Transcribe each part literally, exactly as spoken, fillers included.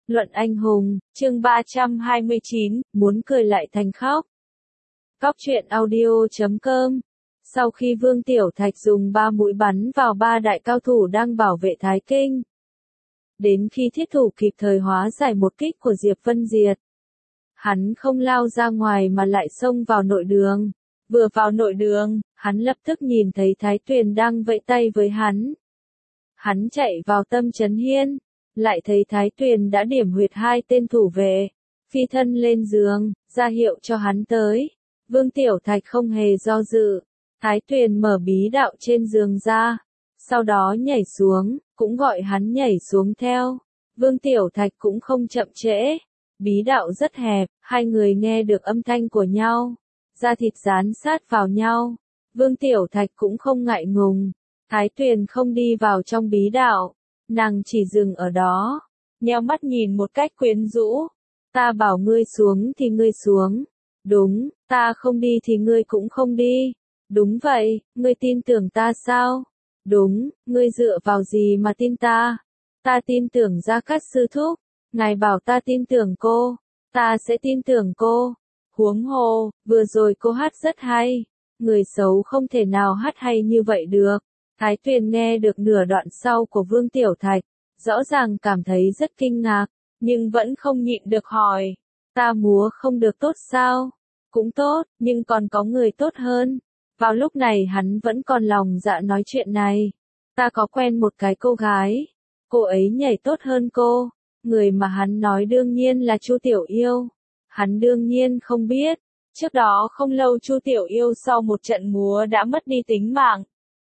Luận anh hùng, chương ba trăm hai mươi chín, muốn cười lại thành khóc. Cóc truyện audio chấm com. Sau khi Vương Tiểu Thạch dùng ba mũi bắn vào ba đại cao thủ đang bảo vệ Thái Kinh, đến khi thiết thủ kịp thời hóa giải một kích của Diệp Vân Diệt, hắn không lao ra ngoài mà lại xông vào nội đường. Vừa vào nội đường, hắn lập tức nhìn thấy Thái Tuyền đang vẫy tay với hắn. Hắn chạy vào Tâm Chấn Hiên, lại thấy Thái Tuyền đã điểm huyệt hai tên thủ vệ, phi thân lên giường, ra hiệu cho hắn tới. Vương Tiểu Thạch không hề do dự, Thái Tuyền mở bí đạo trên giường ra, sau đó nhảy xuống, cũng gọi hắn nhảy xuống theo. Vương Tiểu Thạch cũng không chậm trễ, bí đạo rất hẹp, hai người nghe được âm thanh của nhau, da thịt dán sát vào nhau. Vương Tiểu Thạch cũng không ngại ngùng, Thái Tuyền không đi vào trong bí đạo, nàng chỉ dừng ở đó, nheo mắt nhìn một cách quyến rũ. Ta bảo ngươi xuống thì ngươi xuống. Đúng, ta không đi thì ngươi cũng không đi. Đúng vậy, ngươi tin tưởng ta sao? Đúng, ngươi dựa vào gì mà tin ta? Ta tin tưởng Gia Cát sư thúc, ngài bảo ta tin tưởng cô, ta sẽ tin tưởng cô. Huống hồ, vừa rồi cô hát rất hay, người xấu không thể nào hát hay như vậy được. Thái Tuyền nghe được nửa đoạn sau của Vương Tiểu Thạch, rõ ràng cảm thấy rất kinh ngạc, nhưng vẫn không nhịn được hỏi, ta múa không được tốt sao? Cũng tốt, nhưng còn có người tốt hơn. Vào lúc này hắn vẫn còn lòng dạ nói chuyện này. Ta có quen một cái cô gái, cô ấy nhảy tốt hơn cô. Người mà hắn nói đương nhiên là Chu Tiểu Yêu. Hắn đương nhiên không biết, trước đó không lâu Chu Tiểu Yêu sau một trận múa đã mất đi tính mạng.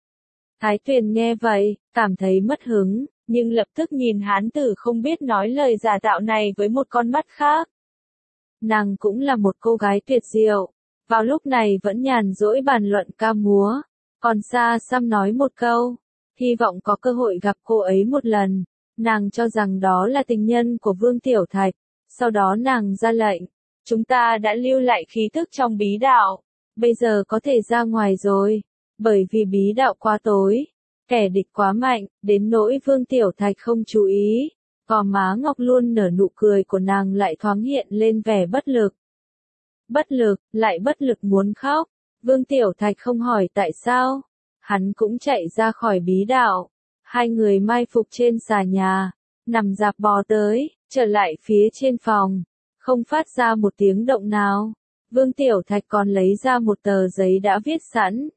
Thái Tuyền nghe vậy, cảm thấy mất hứng, nhưng lập tức nhìn hán tử không biết nói lời giả tạo này với một con mắt khác. Nàng cũng là một cô gái tuyệt diệu, vào lúc này vẫn nhàn rỗi bàn luận ca múa, còn xa xăm nói một câu, hy vọng có cơ hội gặp cô ấy một lần. Nàng cho rằng đó là tình nhân của Vương Tiểu Thạch, sau đó nàng ra lệnh, chúng ta đã lưu lại khí thức trong bí đạo, bây giờ có thể ra ngoài rồi, bởi vì bí đạo quá tối, kẻ địch quá mạnh, đến nỗi Vương Tiểu Thạch không chú ý. Gò má ngọc luôn nở nụ cười của nàng lại thoáng hiện lên vẻ bất lực. Bất lực, lại bất lực muốn khóc. Vương Tiểu Thạch không hỏi tại sao. Hắn cũng chạy ra khỏi bí đạo. Hai người mai phục trên xà nhà, nằm dạp bò tới, trở lại phía trên phòng, không phát ra một tiếng động nào. Vương Tiểu Thạch còn lấy ra một tờ giấy đã viết sẵn.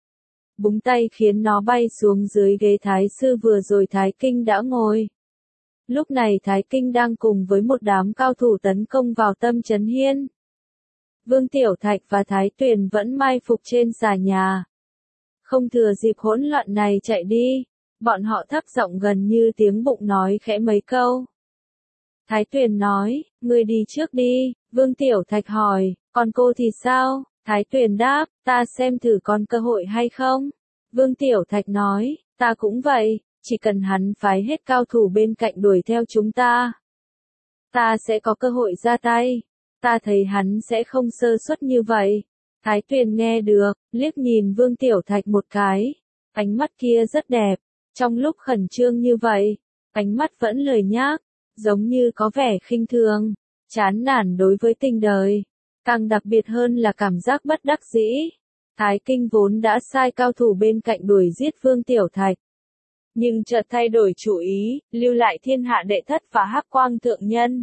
Búng tay khiến nó bay xuống dưới ghế thái sư vừa rồi Thái Kinh đã ngồi. Lúc này Thái Kinh đang cùng với một đám cao thủ tấn công vào Tâm Chấn Hiên. Vương Tiểu Thạch và Thái Tuyền vẫn mai phục trên xà nhà. Không thừa dịp hỗn loạn này chạy đi, bọn họ thấp giọng gần như tiếng bụng nói khẽ mấy câu. Thái Tuyền nói, ngươi đi trước đi. Vương Tiểu Thạch hỏi, còn cô thì sao? Thái Tuyền đáp, ta xem thử còn cơ hội hay không. Vương Tiểu Thạch nói, ta cũng vậy. Chỉ cần hắn phái hết cao thủ bên cạnh đuổi theo chúng ta, ta sẽ có cơ hội ra tay. Ta thấy hắn sẽ không sơ suất như vậy. Thái Tuyền nghe được, liếc nhìn Vương Tiểu Thạch một cái. Ánh mắt kia rất đẹp. Trong lúc khẩn trương như vậy, ánh mắt vẫn lười nhác, giống như có vẻ khinh thường, chán nản đối với tình đời. Càng đặc biệt hơn là cảm giác bất đắc dĩ. Thái Kinh vốn đã sai cao thủ bên cạnh đuổi giết Vương Tiểu Thạch, nhưng chợt thay đổi chủ ý, lưu lại thiên hạ đệ thất và hắc quang thượng nhân.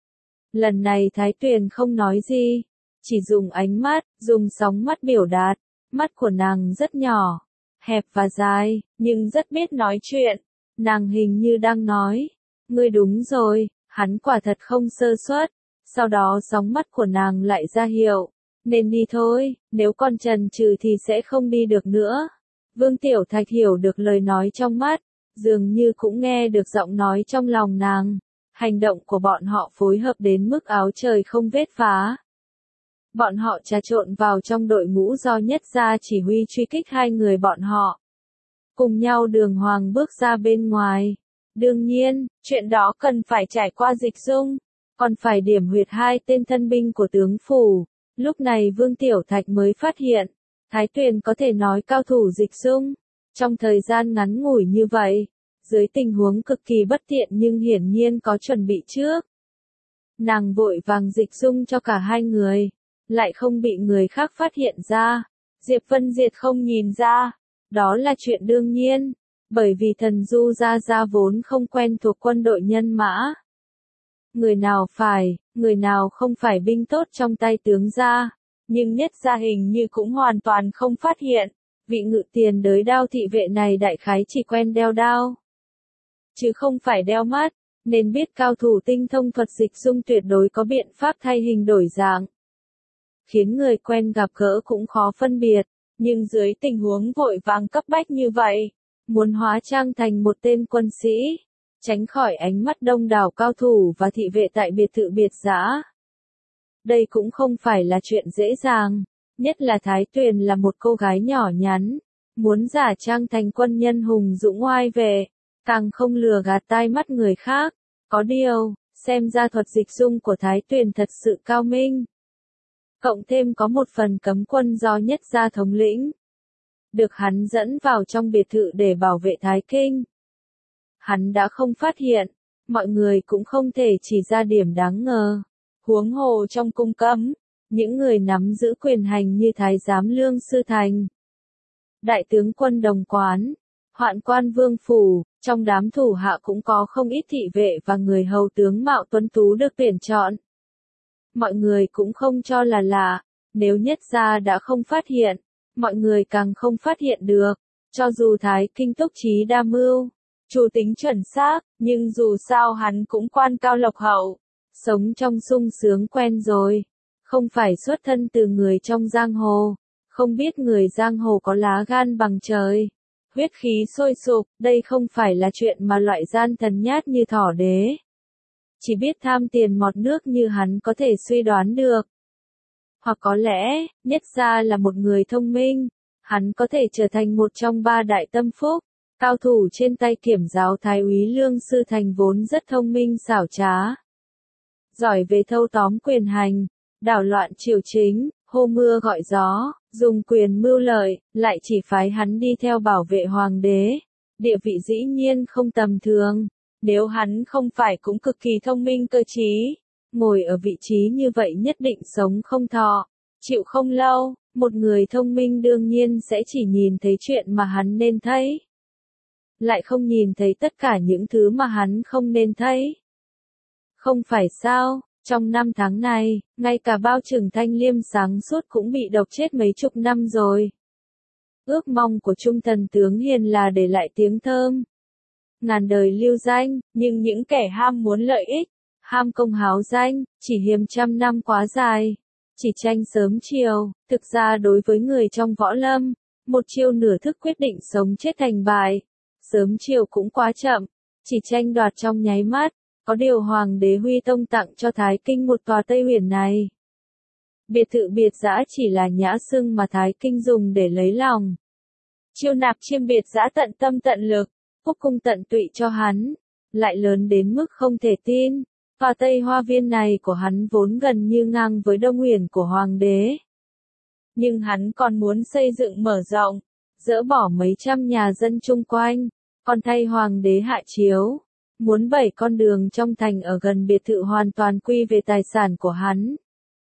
Lần này Thái Tuyền không nói gì, chỉ dùng ánh mắt, dùng sóng mắt biểu đạt. Mắt của nàng rất nhỏ, hẹp và dài, nhưng rất biết nói chuyện. Nàng hình như đang nói, ngươi đúng rồi, hắn quả thật không sơ suất. Sau đó sóng mắt của nàng lại ra hiệu, nên đi thôi, nếu còn chần chừ thì sẽ không đi được nữa. Vương Tiểu Thạch hiểu được lời nói trong mắt, dường như cũng nghe được giọng nói trong lòng nàng. Hành động của bọn họ phối hợp đến mức áo trời không vết phá. Bọn họ trà trộn vào trong đội ngũ do Nhất Gia chỉ huy truy kích hai người bọn họ. Cùng nhau đường hoàng bước ra bên ngoài. Đương nhiên, chuyện đó cần phải trải qua Dịch Dung, còn phải điểm huyệt hai tên thân binh của tướng phủ. Lúc này Vương Tiểu Thạch mới phát hiện, Thái Tuyền có thể nói cao thủ Dịch Dung. Trong thời gian ngắn ngủi như vậy, dưới tình huống cực kỳ bất tiện nhưng hiển nhiên có chuẩn bị trước, Nàng vội vàng dịch dung cho cả hai người, lại không bị người khác phát hiện ra. Diệp Vân Diệt không nhìn ra, đó là chuyện đương nhiên, bởi vì Thần Du Gia Gia vốn không quen thuộc quân đội nhân mã. Người nào phải, người nào không phải binh tốt trong tay tướng gia, nhưng Nhất Gia hình như cũng hoàn toàn không phát hiện, vị ngự tiền đới đao thị vệ này đại khái chỉ quen đeo đao, chứ không phải đeo mắt, nên biết cao thủ tinh thông thuật dịch dung tuyệt đối có biện pháp thay hình đổi dạng, khiến người quen gặp gỡ cũng khó phân biệt, nhưng dưới tình huống vội vàng cấp bách như vậy, muốn hóa trang thành một tên quân sĩ, tránh khỏi ánh mắt đông đảo cao thủ và thị vệ tại biệt thự biệt dã. Đây cũng không phải là chuyện dễ dàng, nhất là Thái Tuyền là một cô gái nhỏ nhắn, muốn giả trang thành quân nhân hùng dũng oai vệ, càng không lừa gạt tai mắt người khác. Có điều, xem ra thuật dịch dung của Thái Tuyền thật sự cao minh. Cộng thêm có một phần cấm quân do Nhất Gia thống lĩnh, được hắn dẫn vào trong biệt thự để bảo vệ Thái Kinh. Hắn đã không phát hiện, mọi người cũng không thể chỉ ra điểm đáng ngờ. Huống hồ trong cung cấm, những người nắm giữ quyền hành như Thái giám Lương Sư Thành, Đại tướng quân Đồng Quán, Hoạn quan Vương Phủ, trong đám thủ hạ cũng có không ít thị vệ và người hầu tướng mạo tuấn tú được tuyển chọn. Mọi người cũng không cho là lạ, nếu Nhất Gia đã không phát hiện, mọi người càng không phát hiện được, cho dù Thái Kinh túc trí đa mưu, chủ tính chuẩn xác, nhưng dù sao hắn cũng quan cao lộc hậu, sống trong sung sướng quen rồi, không phải xuất thân từ người trong giang hồ, không biết người giang hồ có lá gan bằng trời, huyết khí sôi sục, đây không phải là chuyện mà loại gian thần nhát như Thỏ Đế, chỉ biết tham tiền mọt nước như hắn có thể suy đoán được. Hoặc có lẽ, Nhất Gia là một người thông minh, hắn có thể trở thành một trong ba đại tâm phúc, cao thủ trên tay kiểm giáo Thái úy Lương Sư Thành vốn rất thông minh xảo trá, giỏi về thâu tóm quyền hành, đảo loạn triều chính, hô mưa gọi gió, dùng quyền mưu lợi, lại chỉ phái hắn đi theo bảo vệ hoàng đế, địa vị dĩ nhiên không tầm thường, nếu hắn không phải cũng cực kỳ thông minh cơ trí, ngồi ở vị trí như vậy nhất định sống không thọ, chịu không lâu, một người thông minh đương nhiên sẽ chỉ nhìn thấy chuyện mà hắn nên thấy, lại không nhìn thấy tất cả những thứ mà hắn không nên thấy. Không phải sao, trong năm tháng này, ngay cả Bao Trừng Thanh Liêm sáng suốt cũng bị độc chết mấy chục năm rồi. Ước mong của Trung Thần tướng Hiền là để lại tiếng thơm, ngàn đời lưu danh, nhưng những kẻ ham muốn lợi ích, ham công háo danh, chỉ hiềm trăm năm quá dài, chỉ tranh sớm chiều, thực ra đối với người trong võ lâm, một chiêu nửa thức quyết định sống chết thành bại, sớm chiều cũng quá chậm, chỉ tranh đoạt trong nháy mắt, có điều Hoàng đế Huy Tông tặng cho Thái Kinh một tòa Tây Huyền này. Biệt thự biệt dã chỉ là nhã xưng mà Thái Kinh dùng để lấy lòng. Chiêu nạp chiêm biệt dã tận tâm tận lực, phúc cung tận tụy cho hắn, lại lớn đến mức không thể tin. Tòa Tây Hoa Viên này của hắn vốn gần như ngang với Đông Huyền của Hoàng đế. Nhưng hắn còn muốn xây dựng mở rộng, dỡ bỏ mấy trăm nhà dân chung quanh, còn thay Hoàng đế hạ chiếu, muốn bảy con đường trong thành ở gần biệt thự hoàn toàn quy về tài sản của hắn.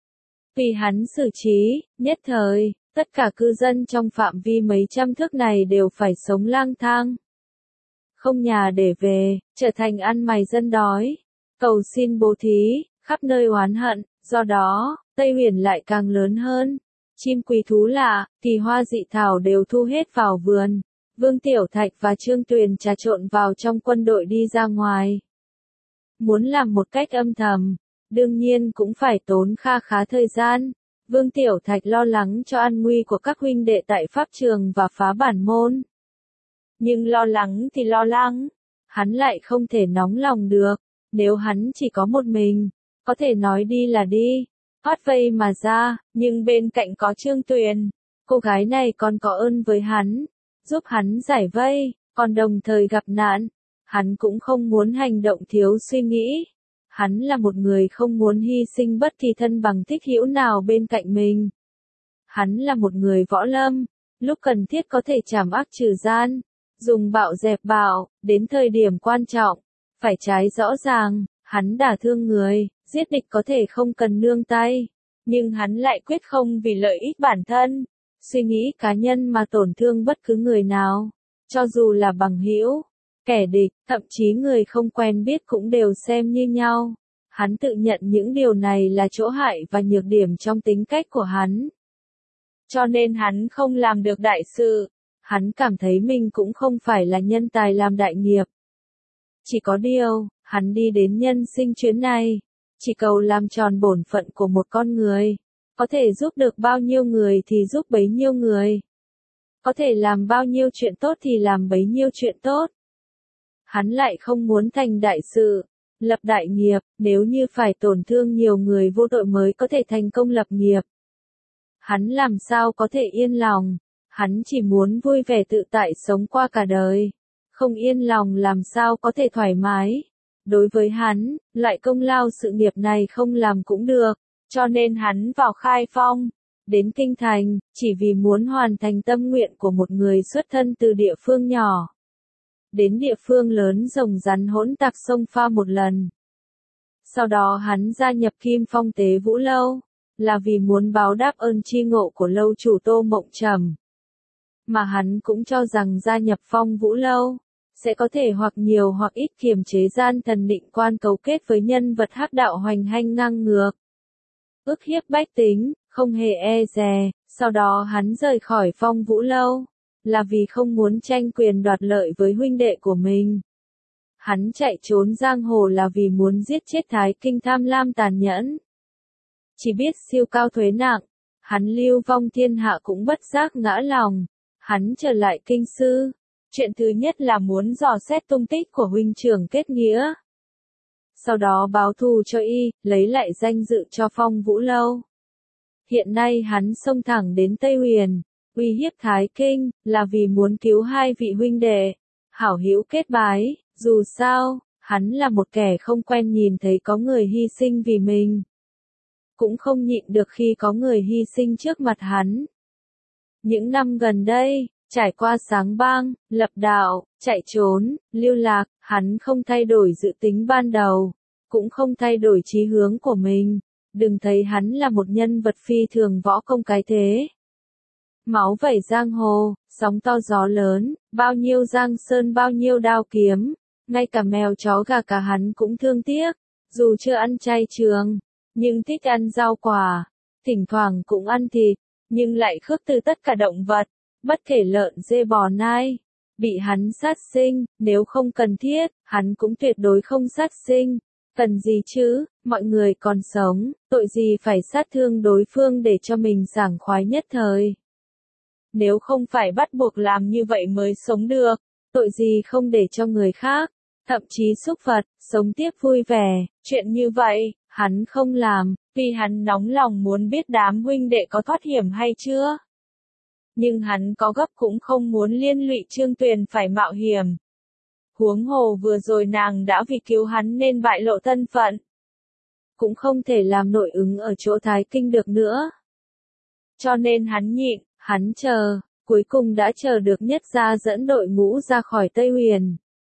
Vì hắn xử trí, nhất thời, tất cả cư dân trong phạm vi mấy trăm thước này đều phải sống lang thang, không nhà để về, trở thành ăn mày dân đói, cầu xin bố thí, khắp nơi oán hận, do đó, Tây Huyền lại càng lớn hơn. Chim quý thú lạ, kỳ hoa dị thảo đều thu hết vào vườn. Vương Tiểu Thạch và Trương Tuyền trà trộn vào trong quân đội đi ra ngoài. Muốn làm một cách âm thầm, đương nhiên cũng phải tốn kha khá thời gian. Vương Tiểu Thạch lo lắng cho an nguy của các huynh đệ tại pháp trường và phá bản môn. Nhưng lo lắng thì lo lắng, hắn lại không thể nóng lòng được. Nếu hắn chỉ có một mình, có thể nói đi là đi, thoát vây mà ra, nhưng bên cạnh có Trương Tuyền, cô gái này còn có ơn với hắn, giúp hắn giải vây, còn đồng thời gặp nạn, hắn cũng không muốn hành động thiếu suy nghĩ. Hắn là một người không muốn hy sinh bất kỳ thân bằng thích hữu nào bên cạnh mình. Hắn là một người võ lâm, lúc cần thiết có thể trảm ác trừ gian, dùng bạo dẹp bạo, đến thời điểm quan trọng, phải trái rõ ràng, hắn đả thương người, giết địch có thể không cần nương tay, nhưng hắn lại quyết không vì lợi ích bản thân, suy nghĩ cá nhân mà tổn thương bất cứ người nào, cho dù là bằng hữu, kẻ địch, thậm chí người không quen biết cũng đều xem như nhau. Hắn tự nhận những điều này là chỗ hại và nhược điểm trong tính cách của hắn. Cho nên hắn không làm được đại sự. Hắn cảm thấy mình cũng không phải là nhân tài làm đại nghiệp. Chỉ có điều, hắn đi đến nhân sinh chuyến này, chỉ cầu làm tròn bổn phận của một con người. Có thể giúp được bao nhiêu người thì giúp bấy nhiêu người. Có thể làm bao nhiêu chuyện tốt thì làm bấy nhiêu chuyện tốt. Hắn lại không muốn thành đại sự, lập đại nghiệp, nếu như phải tổn thương nhiều người vô tội mới có thể thành công lập nghiệp. Hắn làm sao có thể yên lòng, hắn chỉ muốn vui vẻ tự tại sống qua cả đời. Không yên lòng làm sao có thể thoải mái. Đối với hắn, loại công lao sự nghiệp này không làm cũng được, cho nên hắn vào Khai Phong, đến Kinh Thành, chỉ vì muốn hoàn thành tâm nguyện của một người xuất thân từ địa phương nhỏ. Đến địa phương lớn rồng rắn hỗn tạp sông pha một lần. Sau đó hắn gia nhập Kim Phong Tế Vũ Lâu, là vì muốn báo đáp ơn tri ngộ của lâu chủ Tô Mộng Trầm. Mà hắn cũng cho rằng gia nhập Phong Vũ Lâu, sẽ có thể hoặc nhiều hoặc ít kiềm chế gian thần định quan cấu kết với nhân vật hắc đạo hoành hành ngang ngược. Ức hiếp bách tính, không hề e dè, sau đó hắn rời khỏi Phong Vũ Lâu, là vì không muốn tranh quyền đoạt lợi với huynh đệ của mình. Hắn chạy trốn giang hồ là vì muốn giết chết Thái Kinh tham lam tàn nhẫn. Chỉ biết siêu cao thuế nặng, hắn lưu vong thiên hạ cũng bất giác ngã lòng. Hắn trở lại kinh sư, chuyện thứ nhất là muốn dò xét tung tích của huynh trưởng kết nghĩa. Sau đó báo thù cho y, lấy lại danh dự cho Phong Vũ Lâu. Hiện nay hắn xông thẳng đến Tây Huyền, uy hiếp Thái Kinh, là vì muốn cứu hai vị huynh đệ, hảo hữu kết bái. Dù sao, hắn là một kẻ không quen nhìn thấy có người hy sinh vì mình. Cũng không nhịn được khi có người hy sinh trước mặt hắn. Những năm gần đây, trải qua sáng bang, lập đạo, chạy trốn, lưu lạc, hắn không thay đổi dự tính ban đầu, cũng không thay đổi chí hướng của mình. Đừng thấy hắn là một nhân vật phi thường võ công cái thế. Máu vẩy giang hồ, sóng to gió lớn, bao nhiêu giang sơn bao nhiêu đao kiếm, ngay cả mèo chó gà cả hắn cũng thương tiếc, dù chưa ăn chay trường, nhưng thích ăn rau quả, thỉnh thoảng cũng ăn thịt, nhưng lại khước từ tất cả động vật, bất kể lợn dê bò nai, bị hắn sát sinh, nếu không cần thiết, hắn cũng tuyệt đối không sát sinh. Cần gì chứ, mọi người còn sống, tội gì phải sát thương đối phương để cho mình sảng khoái nhất thời. Nếu không phải bắt buộc làm như vậy mới sống được, tội gì không để cho người khác, thậm chí súc vật, sống tiếp vui vẻ, chuyện như vậy, hắn không làm, vì hắn nóng lòng muốn biết đám huynh đệ có thoát hiểm hay chưa. Nhưng hắn có gấp cũng không muốn liên lụy Trương Tuyền phải mạo hiểm. Huống hồ vừa rồi nàng đã vì cứu hắn nên bại lộ thân phận. Cũng không thể làm nội ứng ở chỗ Thái Kinh được nữa. Cho nên hắn nhịn, hắn chờ, cuối cùng đã chờ được Nhất Gia dẫn đội ngũ ra khỏi Tây Huyền.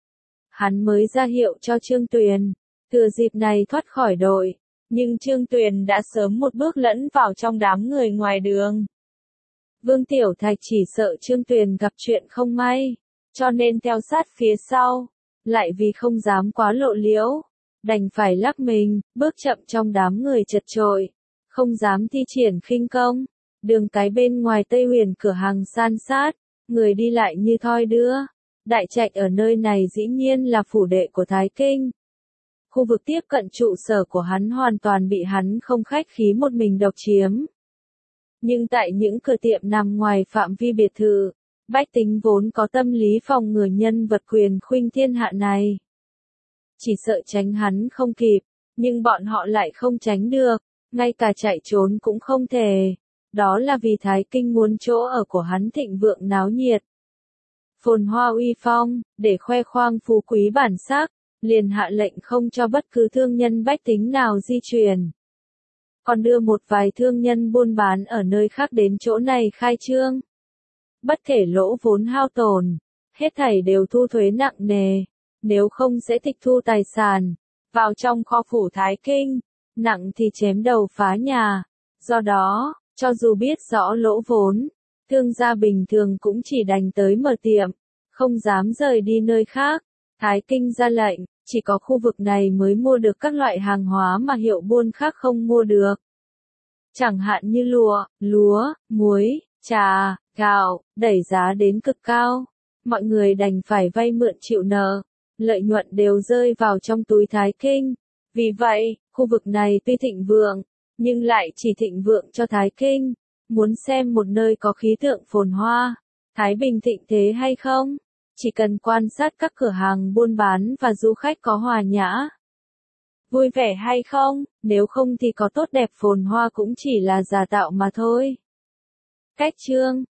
Hắn mới ra hiệu cho Trương Tuyền, thừa dịp này thoát khỏi đội, nhưng Trương Tuyền đã sớm một bước lẫn vào trong đám người ngoài đường. Vương Tiểu Thạch chỉ sợ Trương Tuyền gặp chuyện không may, cho nên theo sát phía sau, lại vì không dám quá lộ liễu, đành phải lắc mình, bước chậm trong đám người chật chội, không dám thi triển khinh công. Đường cái bên ngoài Tây Huyền cửa hàng san sát, người đi lại như thoi đưa. Đại trạch ở nơi này dĩ nhiên là phủ đệ của Thái Kinh. Khu vực tiếp cận trụ sở của hắn hoàn toàn bị hắn không khách khí một mình độc chiếm. Nhưng tại những cửa tiệm nằm ngoài phạm vi biệt thự, bách tính vốn có tâm lý phòng ngừa nhân vật quyền khuynh thiên hạ này. Chỉ sợ tránh hắn không kịp, nhưng bọn họ lại không tránh được, ngay cả chạy trốn cũng không thể. Đó là vì Thái Kinh muốn chỗ ở của hắn thịnh vượng náo nhiệt. Phồn hoa uy phong, để khoe khoang phú quý bản sắc, liền hạ lệnh không cho bất cứ thương nhân bách tính nào di chuyển. Còn đưa một vài thương nhân buôn bán ở nơi khác đến chỗ này khai trương. Bất kể lỗ vốn hao tổn, hết thảy đều thu thuế nặng nề, nếu không sẽ tịch thu tài sản, vào trong kho phủ Thái Kinh. nặng thì chém đầu phá nhà. Do đó, cho dù biết rõ lỗ vốn, thương gia bình thường cũng chỉ đành tới mở tiệm, không dám rời đi nơi khác. Thái Kinh ra lệnh, chỉ có khu vực này mới mua được các loại hàng hóa mà hiệu buôn khác không mua được. Chẳng hạn như lụa, lúa, muối, trà, gạo, đẩy giá đến cực cao. Mọi người đành phải vay mượn chịu nợ, lợi nhuận đều rơi vào trong túi Thái Kinh. Vì vậy, khu vực này tuy thịnh vượng, nhưng lại chỉ thịnh vượng cho Thái Kinh. Muốn xem một nơi có khí tượng phồn hoa, Thái Bình thịnh thế hay không? Chỉ cần quan sát các cửa hàng buôn bán và du khách có hòa nhã, vui vẻ hay không, nếu không thì có tốt đẹp phồn hoa cũng chỉ là giả tạo mà thôi. Cách chương